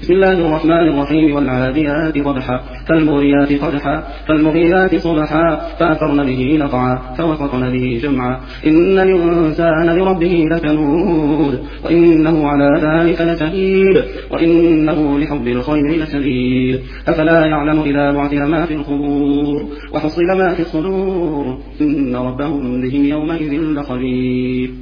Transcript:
بسم الله الرحمن الرحيم والعاديات ضبحا فالموريات قدحا فالمغيرات صبحا فأثرن به نقعا فوسطن به جمعا إن الإنسان لربه لكنود وإنه على ذلك لشهيد وإنه لحب الخير لشديد أفلا يعلم إذا بعثر ما في القبور وحصل ما في الصدور إن ربهم به يومئذ لخبير